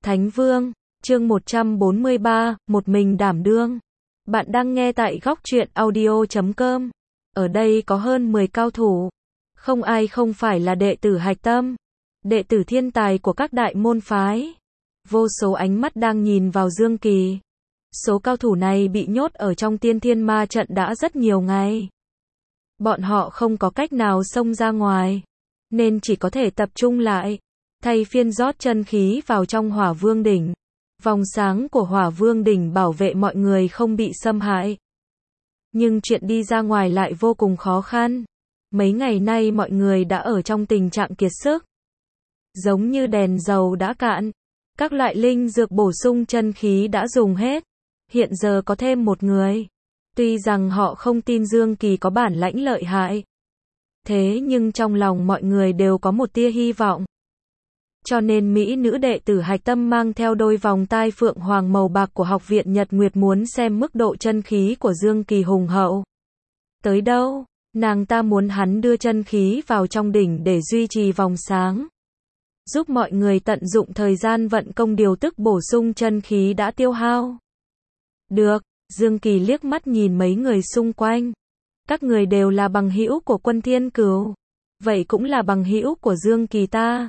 Thánh Vương, chương 143, một mình đảm đương. Bạn đang nghe tại góc truyện audio.com. Ở đây có hơn 10 cao thủ. Không ai không phải là đệ tử hạch tâm. Đệ tử thiên tài của các đại môn phái. Vô số ánh mắt đang nhìn vào Dương Kỳ. Số cao thủ này bị nhốt ở trong tiên thiên ma trận đã rất nhiều ngày. Bọn họ không có cách nào xông ra ngoài. Nên chỉ có thể tập trung lại. Thay phiên rót chân khí vào trong Hỏa Vương đỉnh. Vòng sáng của Hỏa Vương đỉnh bảo vệ mọi người không bị xâm hại. Nhưng chuyện đi ra ngoài lại vô cùng khó khăn. Mấy ngày nay mọi người đã ở trong tình trạng kiệt sức. Giống như đèn dầu đã cạn. Các loại linh dược bổ sung chân khí đã dùng hết. Hiện giờ có thêm một người. Tuy rằng họ không tin Dương Kỳ có bản lãnh lợi hại. Thế nhưng trong lòng mọi người đều có một tia hy vọng. Cho nên mỹ nữ đệ tử hạch tâm mang theo đôi vòng tai phượng hoàng màu bạc của học viện Nhật Nguyệt muốn xem mức độ chân khí của Dương Kỳ hùng hậu. Tới đâu, nàng ta muốn hắn đưa chân khí vào trong đỉnh để duy trì vòng sáng. Giúp mọi người tận dụng thời gian vận công điều tức bổ sung chân khí đã tiêu hao. Được, Dương Kỳ liếc mắt nhìn mấy người xung quanh. Các người đều là bằng hữu của Quân Thiên Cửu. Vậy cũng là bằng hữu của Dương Kỳ ta.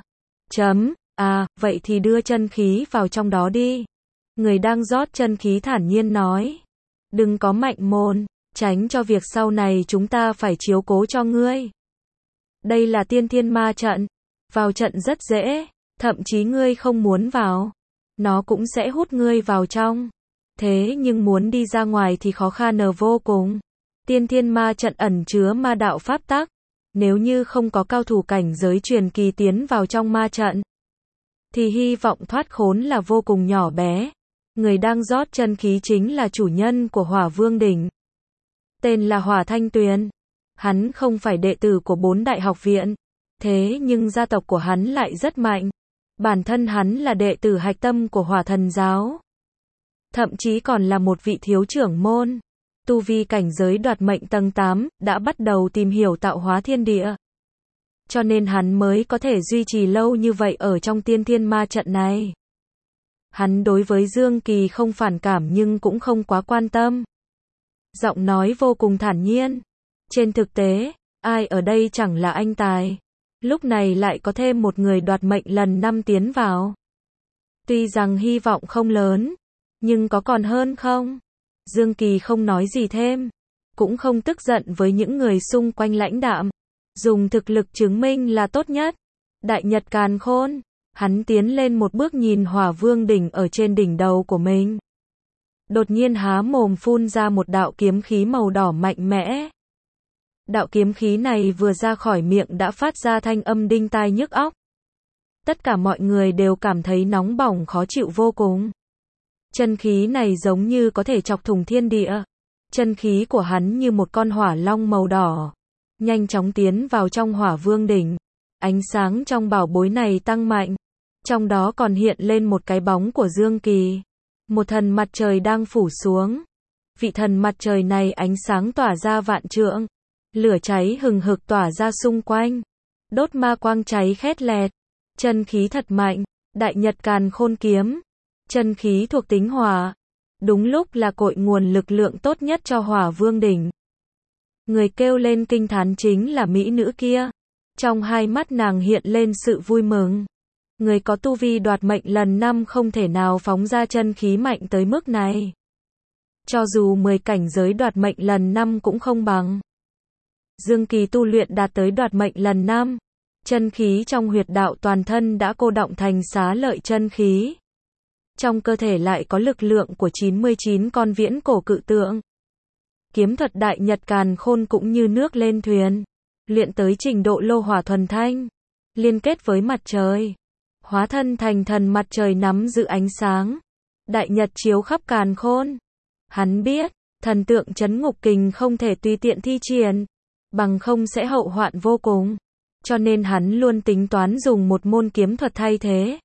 Vậy thì đưa chân khí vào trong đó đi. Người đang rót chân khí thản nhiên nói. Đừng có mạnh mồm, tránh cho việc sau này chúng ta phải chiếu cố cho ngươi. Đây là tiên thiên ma trận. Vào trận rất dễ, thậm chí ngươi không muốn vào. Nó cũng sẽ hút ngươi vào trong. Thế nhưng muốn đi ra ngoài thì khó khăn vô cùng. Tiên thiên ma trận ẩn chứa ma đạo pháp tắc. Nếu như không có cao thủ cảnh giới truyền kỳ tiến vào trong ma trận, thì hy vọng thoát khốn là vô cùng nhỏ bé. Người đang rót chân khí chính là chủ nhân của Hỏa Vương đỉnh. Tên là Hỏa Thanh Tuyền. Hắn không phải đệ tử của 4 đại học viện. Thế nhưng gia tộc của hắn lại rất mạnh. Bản thân hắn là đệ tử hạch tâm của Hỏa Thần giáo. Thậm chí còn là một vị thiếu trưởng môn. Tu vi cảnh giới đoạt mệnh tầng 8, đã bắt đầu tìm hiểu tạo hóa thiên địa. Cho nên hắn mới có thể duy trì lâu như vậy ở trong tiên thiên ma trận này. Hắn đối với Dương Kỳ không phản cảm nhưng cũng không quá quan tâm. Giọng nói vô cùng thản nhiên. Trên thực tế, ai ở đây chẳng là anh tài. Lúc này lại có thêm một người đoạt mệnh lần 5 tiến vào. Tuy rằng hy vọng không lớn, nhưng có còn hơn không? Dương Kỳ không nói gì thêm, cũng không tức giận với những người xung quanh lãnh đạm, dùng thực lực chứng minh là tốt nhất. Đại Nhật Càn Khôn, hắn tiến lên một bước nhìn Hỏa Vương đỉnh ở trên đỉnh đầu của mình. Đột nhiên há mồm phun ra một đạo kiếm khí màu đỏ mạnh mẽ. Đạo kiếm khí này vừa ra khỏi miệng đã phát ra thanh âm đinh tai nhức óc. Tất cả mọi người đều cảm thấy nóng bỏng khó chịu vô cùng. Chân khí này giống như có thể chọc thủng thiên địa. Chân khí của hắn như một con hỏa long màu đỏ. Nhanh chóng tiến vào trong Hỏa Vương đỉnh. Ánh sáng trong bảo bối này tăng mạnh. Trong đó còn hiện lên một cái bóng của Dương Kỳ. Một thần mặt trời đang phủ xuống. Vị thần mặt trời này ánh sáng tỏa ra vạn trượng. Lửa cháy hừng hực tỏa ra xung quanh. Đốt ma quang cháy khét lẹt. Chân khí thật mạnh. Đại Nhật Càn Khôn kiếm. Chân khí thuộc tính hỏa. Đúng lúc là cội nguồn lực lượng tốt nhất cho Hỏa Vương đỉnh. Người kêu lên kinh thán chính là mỹ nữ kia. Trong hai mắt nàng hiện lên sự vui mừng. Người có tu vi đoạt mệnh lần 5 không thể nào phóng ra chân khí mạnh tới mức này. Cho dù 10 cảnh giới đoạt mệnh lần 5 cũng không bằng. Dương Kỳ tu luyện đạt tới đoạt mệnh lần 5. Chân khí trong huyệt đạo toàn thân đã cô đọng thành xá lợi chân khí. Trong cơ thể lại có lực lượng của 99 con viễn cổ cự tượng. Kiếm thuật Đại Nhật Càn Khôn cũng như nước lên thuyền. Luyện tới trình độ lô hỏa thuần thanh. Liên kết với mặt trời. Hóa thân thành thần mặt trời nắm giữ ánh sáng. Đại Nhật chiếu khắp càn khôn. Hắn biết, thần tượng trấn ngục kình không thể tùy tiện thi triển. Bằng không sẽ hậu hoạn vô cùng. Cho nên hắn luôn tính toán dùng một môn kiếm thuật thay thế.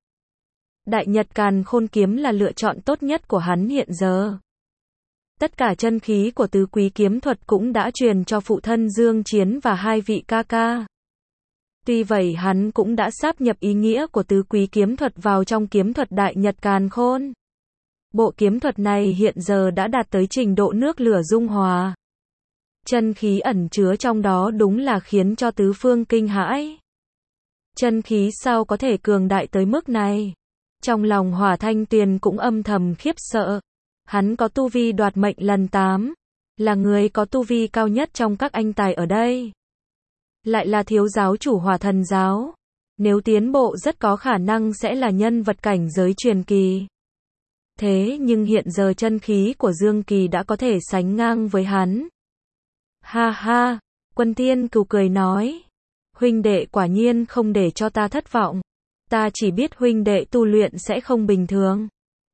Đại Nhật Càn Khôn kiếm là lựa chọn tốt nhất của hắn hiện giờ. Tất cả chân khí của tứ quý kiếm thuật cũng đã truyền cho phụ thân Dương Chiến và hai vị ca ca. Tuy vậy hắn cũng đã sáp nhập ý nghĩa của tứ quý kiếm thuật vào trong kiếm thuật Đại Nhật Càn Khôn. Bộ kiếm thuật này hiện giờ đã đạt tới trình độ nước lửa dung hòa. Chân khí ẩn chứa trong đó đúng là khiến cho tứ phương kinh hãi. Chân khí sao có thể cường đại tới mức này? Trong lòng Hỏa Thanh Tuyền cũng âm thầm khiếp sợ. Hắn có tu vi đoạt mệnh lần 8, là người có tu vi cao nhất trong các anh tài ở đây. Lại là thiếu giáo chủ Hỏa Thần giáo. Nếu tiến bộ rất có khả năng sẽ là nhân vật cảnh giới truyền kỳ. Thế nhưng hiện giờ chân khí của Dương Kỳ đã có thể sánh ngang với hắn. Ha ha, Quân Thiên Cửu cười nói. Huynh đệ quả nhiên không để cho ta thất vọng. Ta chỉ biết huynh đệ tu luyện sẽ không bình thường.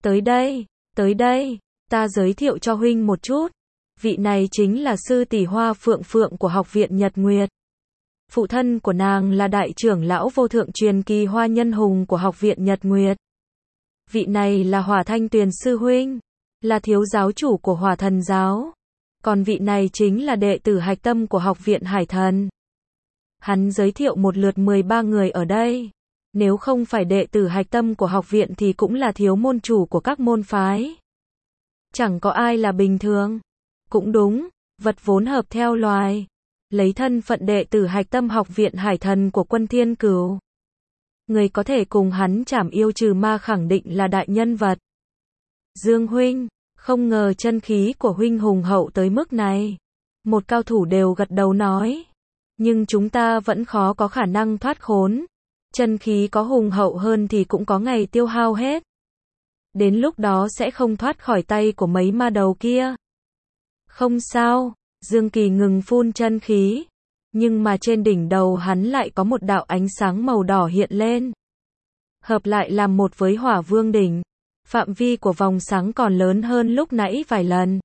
Tới đây, ta giới thiệu cho huynh một chút. Vị này chính là sư tỷ Hoa Phượng Phượng của Học viện Nhật Nguyệt. Phụ thân của nàng là đại trưởng lão vô thượng truyền kỳ Hoa Nhân Hùng của Học viện Nhật Nguyệt. Vị này là Hỏa Thanh Tuyền sư huynh, là thiếu giáo chủ của Hỏa Thần giáo. Còn vị này chính là đệ tử hạch tâm của Học viện Hải Thần. Hắn giới thiệu một lượt 13 người ở đây. Nếu không phải đệ tử hạch tâm của học viện thì cũng là thiếu môn chủ của các môn phái. Chẳng có ai là bình thường. Cũng đúng, vật vốn hợp theo loài. Lấy thân phận đệ tử hạch tâm Học viện Hải Thần của Quân Thiên Cửu. Người có thể cùng hắn trảm yêu trừ ma khẳng định là đại nhân vật. Dương huynh, không ngờ chân khí của huynh hùng hậu tới mức này. Một cao thủ đều gật đầu nói. Nhưng chúng ta vẫn khó có khả năng thoát khốn. Chân khí có hùng hậu hơn thì cũng có ngày tiêu hao hết. Đến lúc đó sẽ không thoát khỏi tay của mấy ma đầu kia. Không sao, Dương Kỳ ngừng phun chân khí. Nhưng mà trên đỉnh đầu hắn lại có một đạo ánh sáng màu đỏ hiện lên. Hợp lại làm một với Hỏa Vương đỉnh. Phạm vi của vòng sáng còn lớn hơn lúc nãy vài lần.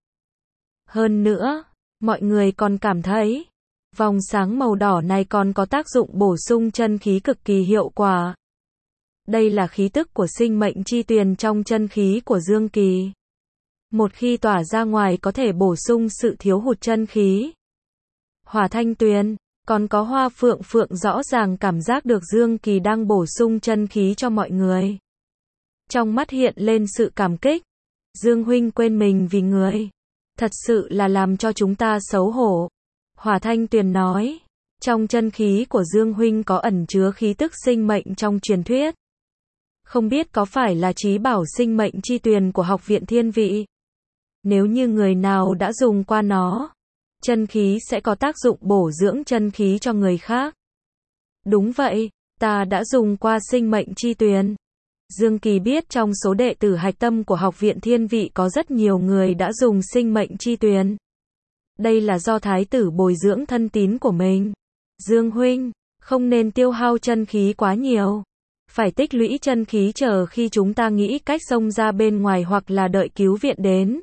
Hơn nữa, mọi người còn cảm thấy vòng sáng màu đỏ này còn có tác dụng bổ sung chân khí cực kỳ hiệu quả. Đây là khí tức của sinh mệnh chi tuyền trong chân khí của Dương Kỳ. Một khi tỏa ra ngoài có thể bổ sung sự thiếu hụt chân khí. Hỏa Thanh Tuyền, còn có Hoa Phượng Phượng rõ ràng cảm giác được Dương Kỳ đang bổ sung chân khí cho mọi người. Trong mắt hiện lên sự cảm kích. Dương huynh quên mình vì người. Thật sự là làm cho chúng ta xấu hổ. Hỏa Thanh Tuyền nói, trong chân khí của Dương huynh có ẩn chứa khí tức sinh mệnh trong truyền thuyết. Không biết có phải là trí bảo sinh mệnh chi tuyền của Học viện Thiên Vị. Nếu như người nào đã dùng qua nó, chân khí sẽ có tác dụng bổ dưỡng chân khí cho người khác. Đúng vậy, ta đã dùng qua sinh mệnh chi tuyền. Dương Kỳ biết trong số đệ tử hạch tâm của Học viện Thiên Vị có rất nhiều người đã dùng sinh mệnh chi tuyền. Đây là do thái tử bồi dưỡng thân tín của mình. Dương huynh, không nên tiêu hao chân khí quá nhiều. Phải tích lũy chân khí chờ khi chúng ta nghĩ cách xông ra bên ngoài hoặc là đợi cứu viện đến.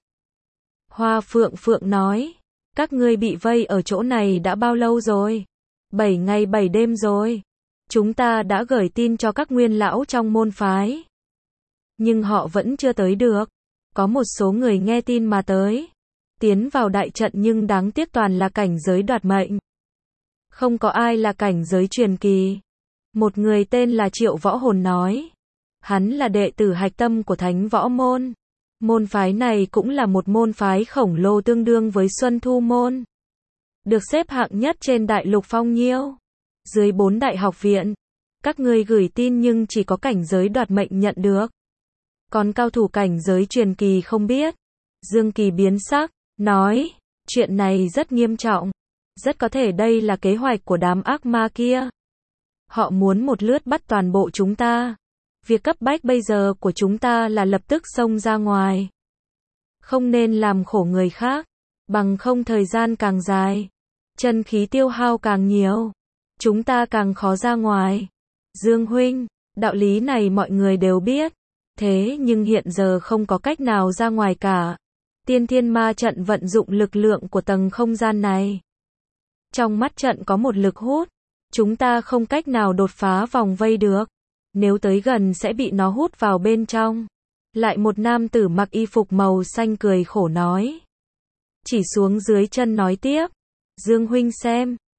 Hoa Phượng Phượng nói, các ngươi bị vây ở chỗ này đã bao lâu rồi? 7 ngày 7 đêm rồi. Chúng ta đã gửi tin cho các nguyên lão trong môn phái. Nhưng họ vẫn chưa tới được. Có một số người nghe tin mà tới. Tiến vào đại trận nhưng đáng tiếc toàn là cảnh giới đoạt mệnh. Không có ai là cảnh giới truyền kỳ. Một người tên là Triệu Võ Hồn nói. Hắn là đệ tử hạch tâm của Thánh Võ Môn. Môn phái này cũng là một môn phái khổng lồ tương đương với Xuân Thu Môn. Được xếp hạng nhất trên đại lục Phong Nhiêu. Dưới 4 đại học viện. Các người gửi tin nhưng chỉ có cảnh giới đoạt mệnh nhận được. Còn cao thủ cảnh giới truyền kỳ không biết. Dương Kỳ biến sắc, nói, chuyện này rất nghiêm trọng. Rất có thể đây là kế hoạch của đám ác ma kia. Họ muốn một lướt bắt toàn bộ chúng ta. Việc cấp bách bây giờ của chúng ta là lập tức xông ra ngoài. Không nên làm khổ người khác. Bằng không thời gian càng dài. Chân khí tiêu hao càng nhiều. Chúng ta càng khó ra ngoài. Dương huynh, đạo lý này mọi người đều biết. Thế nhưng hiện giờ không có cách nào ra ngoài cả. Tiên Thiên Ma trận vận dụng lực lượng của tầng không gian này. Trong mắt trận có một lực hút. Chúng ta không cách nào đột phá vòng vây được. Nếu tới gần sẽ bị nó hút vào bên trong. Lại một nam tử mặc y phục màu xanh cười khổ nói. Chỉ xuống dưới chân nói tiếp. Dương huynh xem,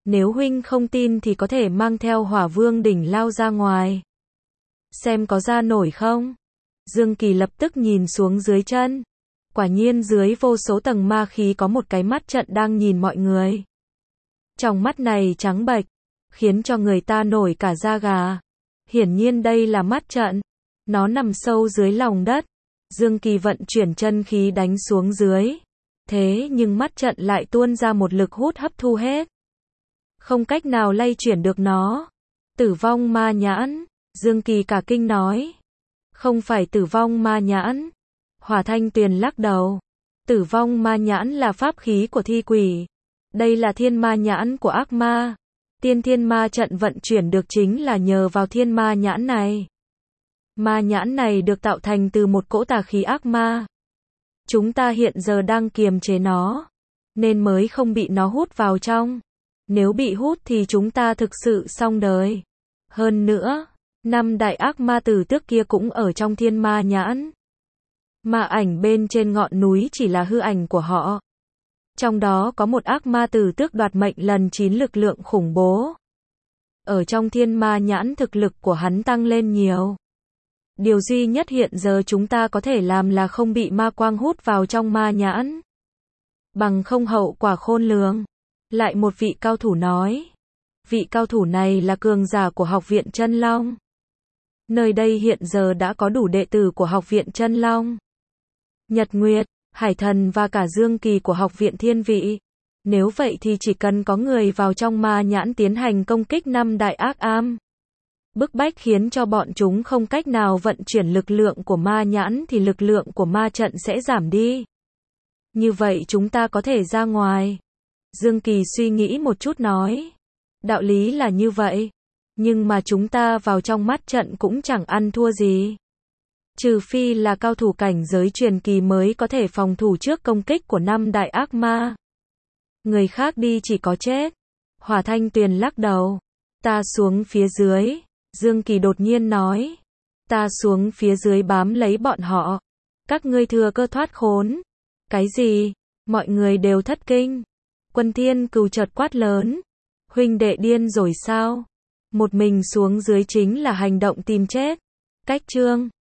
Nếu huynh không tin thì có thể mang theo Hỏa Vương đỉnh lao ra ngoài. Xem có ra nổi không? Dương Kỳ lập tức nhìn xuống dưới chân. Quả nhiên dưới vô số tầng ma khí có một cái mắt trận đang nhìn mọi người. Trong mắt này trắng bệch, khiến cho người ta nổi cả da gà. Hiển nhiên đây là mắt trận. Nó nằm sâu dưới lòng đất. Dương Kỳ vận chuyển chân khí đánh xuống dưới. Thế nhưng mắt trận lại tuôn ra một lực hút hấp thu hết. Không cách nào lay chuyển được nó. Tử vong ma nhãn. Dương Kỳ cả kinh nói. Không phải tử vong ma nhãn. Hỏa Thanh Tuyền lắc đầu. Tử vong ma nhãn là pháp khí của thi quỷ. Đây là thiên ma nhãn của ác ma. Tiên thiên ma trận vận chuyển được chính là nhờ vào thiên ma nhãn này. Ma nhãn này được tạo thành từ một cỗ tà khí ác ma. Chúng ta hiện giờ đang kiềm chế nó, nên mới không bị nó hút vào trong. Nếu bị hút thì chúng ta thực sự xong đời. Hơn nữa, 5 đại ác ma tử tước kia cũng ở trong thiên ma nhãn. Ma ảnh bên trên ngọn núi chỉ là hư ảnh của họ. Trong đó có một ác ma tử tước đoạt mệnh lần 9 lực lượng khủng bố. Ở trong thiên ma nhãn thực lực của hắn tăng lên nhiều. Điều duy nhất hiện giờ chúng ta có thể làm là không bị ma quang hút vào trong ma nhãn. Bằng không hậu quả khôn lường. Lại một vị cao thủ nói. Vị cao thủ này là cường giả của Học viện Chân Long. Nơi đây hiện giờ đã có đủ đệ tử của Học viện Chân Long. Nhật Nguyệt, Hải Thần và cả Dương Kỳ của Học viện Thiên Vị. Nếu vậy thì chỉ cần có người vào trong ma nhãn tiến hành công kích 5 đại ác am. Bức bách khiến cho bọn chúng không cách nào vận chuyển lực lượng của ma nhãn thì lực lượng của ma trận sẽ giảm đi. Như vậy chúng ta có thể ra ngoài. Dương Kỳ suy nghĩ một chút nói. Đạo lý là như vậy. Nhưng mà chúng ta vào trong mắt trận cũng chẳng ăn thua gì. Trừ phi là cao thủ cảnh giới truyền kỳ mới có thể phòng thủ trước công kích của 5 đại ác ma. Người khác đi chỉ có chết. Hỏa Thanh Tuyền lắc đầu. Ta xuống phía dưới. Dương Kỳ đột nhiên nói. Ta xuống phía dưới bám lấy bọn họ. Các ngươi thừa cơ thoát khốn. Cái gì? Mọi người đều thất kinh. Quân Thiên Cừu chợt quát lớn. Huynh đệ điên rồi sao? Một mình xuống dưới chính là hành động tìm chết. Cách chương